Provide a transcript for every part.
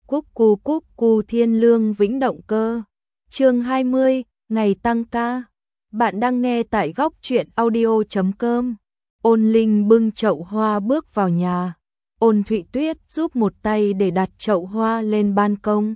Cúc cu thiên lương vĩnh động cơ. Chương 20, ngày tăng ca. Bạn đang nghe tại góc truyện audio.com. Ôn Linh bưng chậu hoa bước vào nhà. Ôn Thụy Tuyết giúp một tay để đặt chậu hoa lên ban công.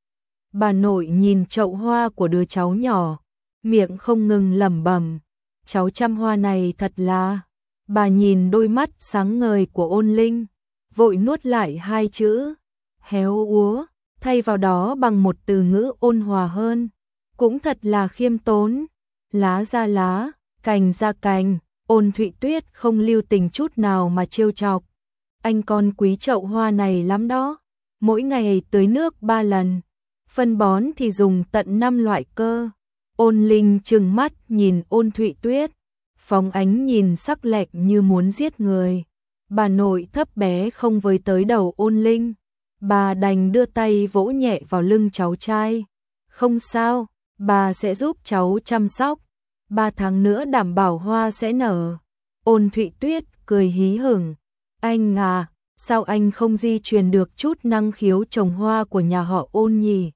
Bà nội nhìn chậu hoa của đứa cháu nhỏ, miệng không ngừng lẩm bẩm, cháu chăm hoa này thật là. Bà nhìn đôi mắt sáng ngời của Ôn Linh, vội nuốt lại hai chữ héo úa, thay vào đó bằng một từ ngữ ôn hòa hơn, cũng thật là khiêm tốn. Lá ra lá, cành ra cành, Ôn Thụy Tuyết không lưu tình chút nào mà trêu chọc. Anh con quý chậu hoa này lắm đó, mỗi ngày tưới nước 3 lần, phân bón thì dùng tận 5 loại cơ. Ôn Linh trừng mắt nhìn Ôn Thụy Tuyết, phóng ánh nhìn sắc lẹm như muốn giết người. Bà nội thấp bé không với tới đầu Ôn Linh, bà đành đưa tay vỗ nhẹ vào lưng cháu trai. Không sao, bà sẽ giúp cháu chăm sóc, 3 tháng nữa đảm bảo hoa sẽ nở. Ôn Thụy Tuyết cười hí hửng, anh à, sao anh không di truyền được chút năng khiếu trồng hoa của nhà họ Ôn nhỉ?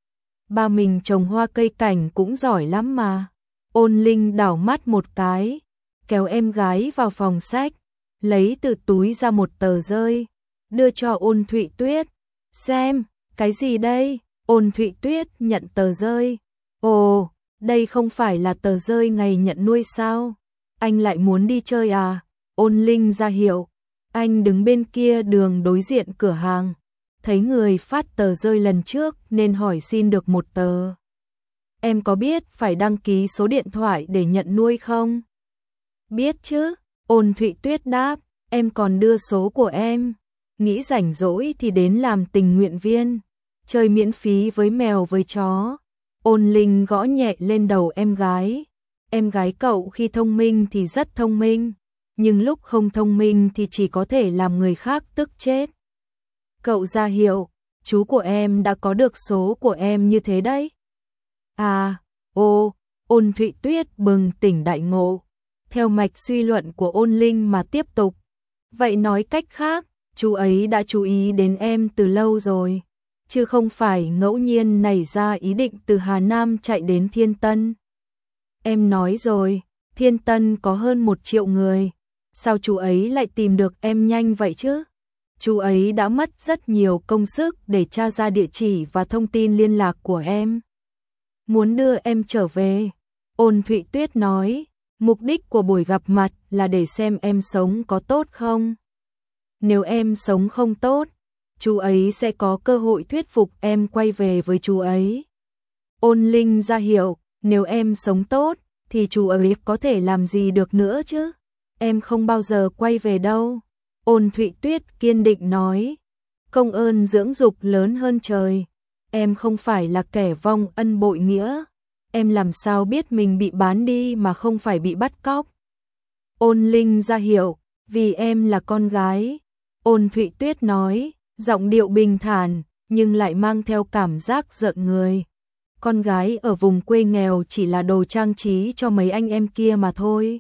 Ba mình trồng hoa cây cảnh cũng giỏi lắm mà. Ôn Linh đảo mắt một cái, kéo em gái vào phòng sách, lấy từ túi ra một tờ rơi, đưa cho Ôn Thụy Tuyết. Xem, cái gì đây? Ôn Thụy Tuyết nhận tờ rơi. Ồ, đây không phải là tờ rơi ngày nhận nuôi sao? Anh lại muốn đi chơi à? Ôn Linh ra hiệu. Anh đứng bên kia đường đối diện cửa hàng, thấy người phát tờ rơi lần trước nên hỏi xin được một tờ. Em có biết phải đăng ký số điện thoại để nhận nuôi không? Biết chứ, Ôn Thụy Tuyết đáp, em còn đưa số của em. Nghĩ rảnh rỗi thì đến làm tình nguyện viên, chơi miễn phí với mèo với chó. Ôn Linh gõ nhẹ lên đầu em gái. Em gái cậu khi thông minh thì rất thông minh, nhưng lúc không thông minh thì chỉ có thể làm người khác tức chết. Cậu ra hiệu, chú của em đã có được số của em như thế đấy. À, Ôn Thụy Tuyết bừng tỉnh đại ngộ, theo mạch suy luận của Ôn Linh mà tiếp tục. Vậy nói cách khác, chú ấy đã chú ý đến em từ lâu rồi, chứ không phải ngẫu nhiên nảy ra ý định từ Hà Nam chạy đến Thiên Tân. Em nói rồi, Thiên Tân có hơn 1 triệu người, sao chú ấy lại tìm được em nhanh vậy chứ? Chú ấy đã mất rất nhiều công sức để tra ra địa chỉ và thông tin liên lạc của em. Muốn đưa em trở về. Ôn Thụy Tuyết nói, mục đích của buổi gặp mặt là để xem em sống có tốt không. Nếu em sống không tốt, chú ấy sẽ có cơ hội thuyết phục em quay về với chú ấy. Ôn Linh ra hiệu, nếu em sống tốt, thì chú ấy có thể làm gì được nữa chứ? Em không bao giờ quay về đâu. Ôn Thụy Tuyết kiên định nói, công ơn dưỡng dục lớn hơn trời. Em không phải là kẻ vong ân bội nghĩa. Em làm sao biết mình bị bán đi mà không phải bị bắt cóc? Ôn Linh ra hiệu, vì em là con gái. Ôn Thụy Tuyết nói, giọng điệu bình thản, nhưng lại mang theo cảm giác giận người. Con gái ở vùng quê nghèo chỉ là đồ trang trí cho mấy anh em kia mà thôi.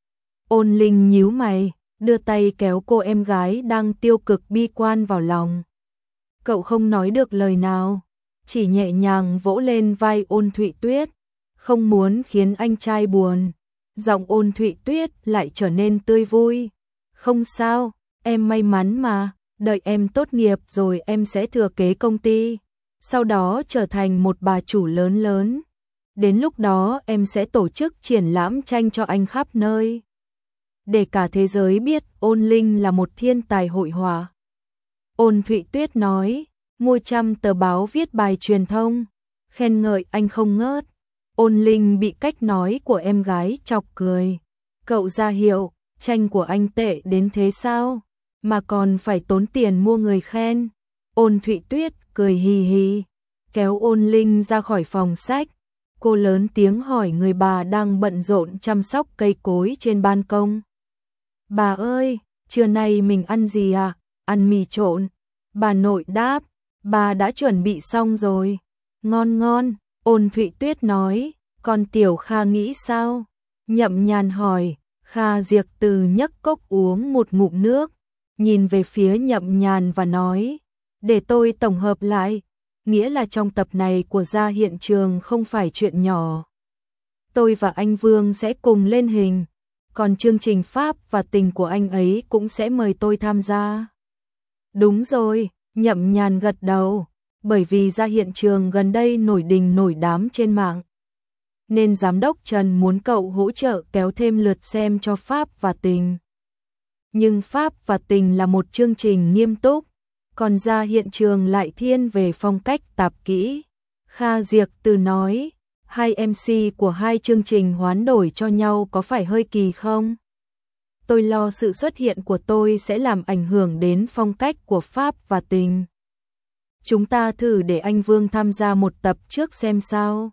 Ôn Linh nhíu mày, đưa tay kéo cô em gái đang tiêu cực bi quan vào lòng. Cậu không nói được lời nào, chỉ nhẹ nhàng vỗ lên vai Ôn Thụy Tuyết, không muốn khiến anh trai buồn. Giọng Ôn Thụy Tuyết lại trở nên tươi vui. Không sao, em may mắn mà, đợi em tốt nghiệp rồi em sẽ thừa kế công ty, sau đó trở thành một bà chủ lớn lớn. Đến lúc đó em sẽ tổ chức triển lãm tranh cho anh khắp nơi, để cả thế giới biết Ôn Linh là một thiên tài hội họa. Ôn Thụy Tuyết nói, mua 100 tờ báo viết bài truyền thông, khen ngợi anh không ngớt. Ôn Linh bị cách nói của em gái chọc cười. Cậu ra hiệu, tranh của anh tệ đến thế sao, mà còn phải tốn tiền mua người khen. Ôn Thụy Tuyết cười hì hì, kéo Ôn Linh ra khỏi phòng sách. Cô lớn tiếng hỏi người bà đang bận rộn chăm sóc cây cối trên ban công. Bà ơi, trưa nay mình ăn gì à? Ăn mì trộn. Bà nội đáp, bà đã chuẩn bị xong rồi. Ngon ngon, Ôn Thụy Tuyết nói, còn Tiểu Kha nghĩ sao? Nhậm Nhàn hỏi. Kha Diệc Từ nhấc cốc uống một ngụm nước, nhìn về phía Nhậm Nhàn và nói, Để tôi tổng hợp lại, nghĩa là trong tập này của Ra Hiện Trường không phải chuyện nhỏ. Tôi và anh Vương sẽ cùng lên hình, còn chương trình Pháp và Tình của anh ấy cũng sẽ mời tôi tham gia. Đúng rồi, Nhậm Nhàn gật đầu, bởi vì Ra Hiện Trường gần đây nổi đình nổi đám trên mạng, nên giám đốc Trần muốn cậu hỗ trợ kéo thêm lượt xem cho Pháp và Tình. Nhưng Pháp và Tình là một chương trình nghiêm túc, còn Ra Hiện Trường lại thiên về phong cách tạp kỹ. Kha Diệc Từ nói, hai MC của hai chương trình hoán đổi cho nhau có phải hơi kỳ không? Tôi lo sự xuất hiện của tôi sẽ làm ảnh hưởng đến phong cách của Pháp và Tình. Chúng ta thử để anh Vương tham gia một tập trước xem sao.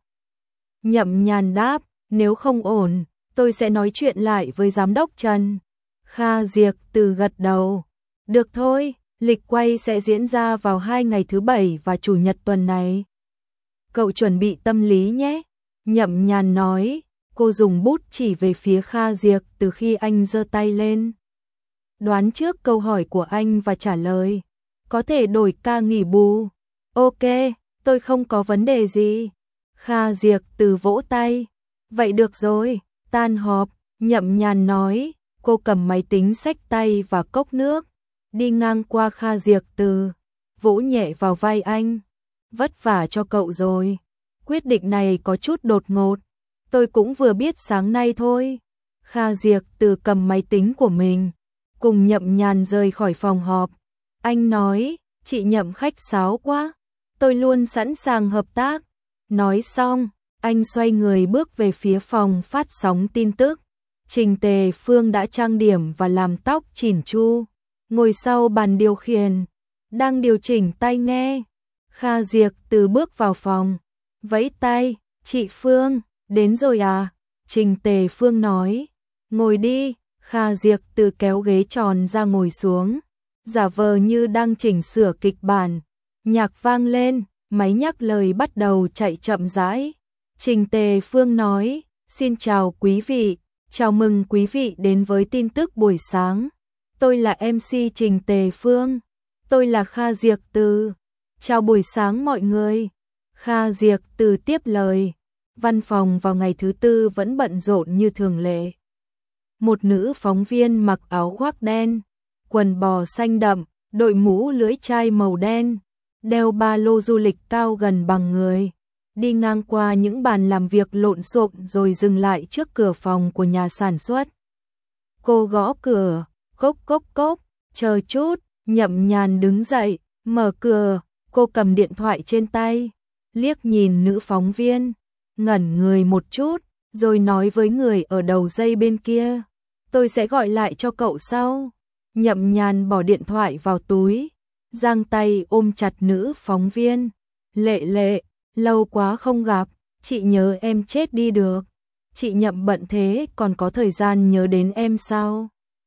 Nhậm Nhàn đáp, nếu không ổn, tôi sẽ nói chuyện lại với giám đốc Trần. Kha Diệc Từ gật đầu. Được thôi, lịch quay sẽ diễn ra vào 2 ngày thứ Bảy và Chủ nhật tuần này. Cậu chuẩn bị tâm lý nhé. Nhậm Nhàn nói, cô dùng bút chỉ về phía Kha Diệc Từ khi anh giơ tay lên. Đoán trước câu hỏi của anh và trả lời. Có thể đổi ca nghỉ bù. Ok, tôi không có vấn đề gì. Kha Diệc Từ vỗ tay. Vậy được rồi, tan họp. Nhậm Nhàn nói, cô cầm máy tính xách tay và cốc nước, đi ngang qua Kha Diệc Từ, vỗ nhẹ vào vai anh. Vất vả cho cậu rồi. Quyết định này có chút đột ngột. Tôi cũng vừa biết sáng nay thôi. Kha Diệc Từ cầm máy tính của mình, cùng Nhậm Nhàn rời khỏi phòng họp. Anh nói, chị Nhậm khách sáo quá. Tôi luôn sẵn sàng hợp tác. Nói xong, anh xoay người bước về phía phòng phát sóng tin tức. Trình Tề Phương đã trang điểm và làm tóc chỉn chu, ngồi sau bàn điều khiển, đang điều chỉnh tai nghe. Kha Diệc Từ bước vào phòng, vẫy tay, chị Phương, đến rồi à? Trình Tề Phương nói, ngồi đi. Kha Diệc Từ kéo ghế tròn ra ngồi xuống, giả vờ như đang chỉnh sửa kịch bản. Nhạc vang lên, máy nhắc lời bắt đầu chạy chậm rãi. Trình Tề Phương nói, xin chào quý vị, chào mừng quý vị đến với tin tức buổi sáng. Tôi là MC Trình Tề Phương, tôi là Kha Diệc Từ. Chào buổi sáng mọi người. Kha Diệc Từ tiếp lời. Văn phòng vào ngày thứ Tư vẫn bận rộn như thường lệ. Một nữ phóng viên mặc áo khoác đen, quần bò xanh đậm, đội mũ lưỡi chai màu đen, đeo ba lô du lịch cao gần bằng người, đi ngang qua những bàn làm việc lộn xộn rồi dừng lại trước cửa phòng của nhà sản xuất. Cô gõ cửa, cốc cốc cốc, chờ chút. Nhậm Nhàn đứng dậy, mở cửa. Cô cầm điện thoại trên tay, liếc nhìn nữ phóng viên, ngẩn người một chút, rồi nói với người ở đầu dây bên kia, tôi sẽ gọi lại cho cậu sau. Nhậm Nhàn bỏ điện thoại vào túi, giang tay ôm chặt nữ phóng viên. Lệ Lệ, lâu quá không gặp, chị nhớ em chết đi được. Chị Nhậm bận thế còn có thời gian nhớ đến em sao?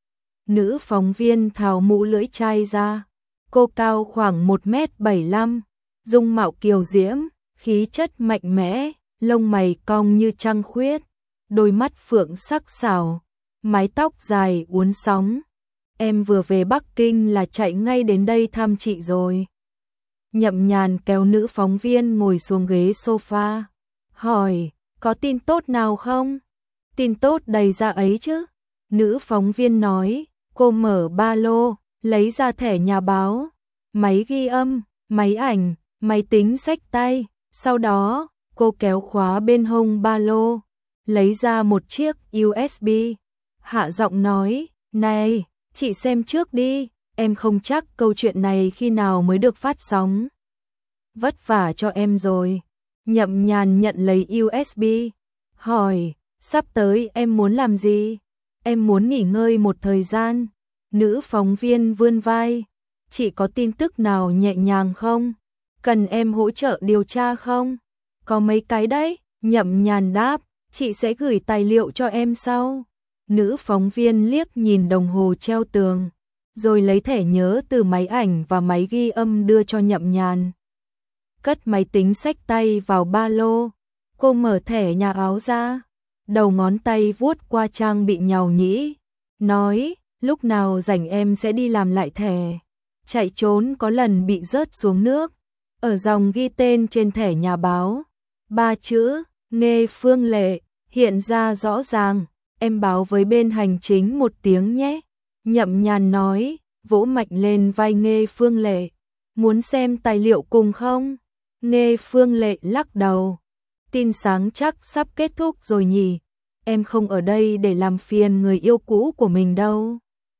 Nữ phóng viên tháo mũ lưỡi chai ra. Cô cao khoảng 1m75, dung mạo kiều diễm, khí chất mạnh mẽ, lông mày cong như trăng khuyết, đôi mắt phượng sắc sảo, mái tóc dài uốn sóng. Em vừa về Bắc Kinh là chạy ngay đến đây thăm chị rồi. Nhậm Nhàn kéo nữ phóng viên ngồi xuống ghế sofa, hỏi, có tin tốt nào không? Tin tốt đầy ra ấy chứ. Nữ phóng viên nói, cô mở ba lô, lấy ra thẻ nhà báo, máy ghi âm, máy ảnh, máy tính xách tay. Sau đó, cô kéo khóa bên hông ba lô, lấy ra một chiếc USB. Hạ giọng nói, này, chị xem trước đi, em không chắc câu chuyện này khi nào mới được phát sóng. Vất vả cho em rồi. Nhậm Nhàn nhận lấy USB, hỏi, sắp tới em muốn làm gì? Em muốn nghỉ ngơi một thời gian. Nữ phóng viên vươn vai, chị có tin tức nào nhẹ nhàng không? Cần em hỗ trợ điều tra không? Có mấy cái đấy. Nhậm Nhàn đáp, chị sẽ gửi tài liệu cho em sau. Nữ phóng viên liếc nhìn đồng hồ treo tường, rồi lấy thẻ nhớ từ máy ảnh và máy ghi âm đưa cho Nhậm Nhàn. Cất máy tính xách tay vào ba lô, cô mở thẻ nhà áo ra, đầu ngón tay vuốt qua trang bị nhàu nhĩ, nói, lúc nào rảnh em sẽ đi làm lại thẻ. chạy trốn có lần bị rớt xuống nước. Ở dòng ghi tên trên thẻ nhà báo, 3 chữ, Nghê Phương Lệ, hiện ra rõ ràng, em báo với bên hành chính một tiếng nhé. Nhậm Nhàn nói, vỗ mạnh lên vai Nghê Phương Lệ, muốn xem tài liệu cùng không? Nghê Phương Lệ lắc đầu, tin sáng chắc sắp kết thúc rồi nhỉ, em không ở đây để làm phiền người yêu cũ của mình đâu.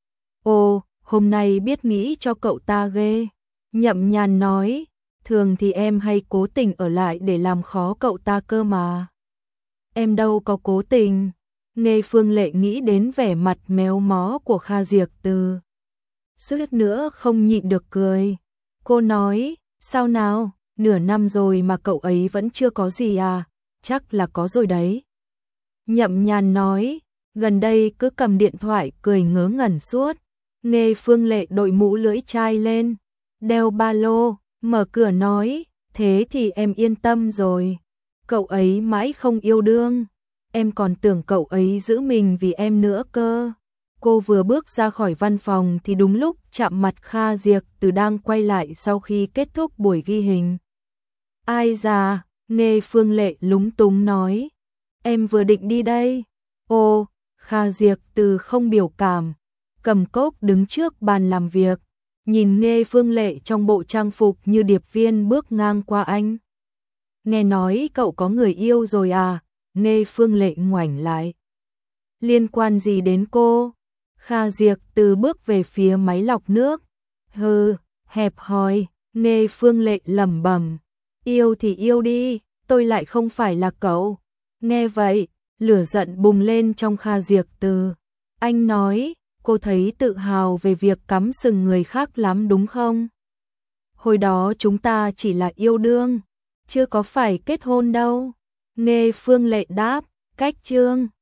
Ồ, hôm nay biết nghĩ cho cậu ta ghê. Nhậm Nhàn nói, thường thì em hay cố tình ở lại để làm khó cậu ta cơ mà. Em đâu có cố tình. Nghê Phương Lệ nghĩ đến vẻ mặt méo mó của Kha Diệc Từ, suýt nữa không nhịn được cười. Cô nói, sao nào, nửa năm rồi mà cậu ấy vẫn chưa có gì à? Chắc là có rồi đấy. Nhậm Nhàn nói, gần đây cứ cầm điện thoại cười ngớ ngẩn suốt. Nghê Phương Lệ đội mũ lưỡi chai lên, đeo ba lô, mở cửa nói, thế thì em yên tâm rồi. Cậu ấy mãi không yêu đương, em còn tưởng cậu ấy giữ mình vì em nữa cơ. Cô vừa bước ra khỏi văn phòng thì đúng lúc chạm mặt Kha Diệc Từ đang quay lại sau khi kết thúc buổi ghi hình. Ai già, Nghê Phương Lệ lúng túng nói, em vừa định đi đây. Ô, Kha Diệc Từ không biểu cảm, cầm cốc đứng trước bàn làm việc, nhìn Nghê Phương Lệ trong bộ trang phục như điệp viên bước ngang qua anh. Nghe nói cậu có người yêu rồi à? Nghê Phương Lệ ngoảnh lại. Liên quan gì đến cô? Kha Diệc Từ bước về phía máy lọc nước. Hừ, hẹp hòi, Nghê Phương Lệ lẩm bẩm. Yêu thì yêu đi, tôi lại không phải là cậu. Nghe vậy, lửa giận bùng lên trong Kha Diệc Từ. Anh nói, cô thấy tự hào về việc cắm sừng người khác lắm đúng không? Hồi đó chúng ta chỉ là yêu đương, chưa có phải kết hôn đâu. Nghê Phương Lệ đáp, cách chương.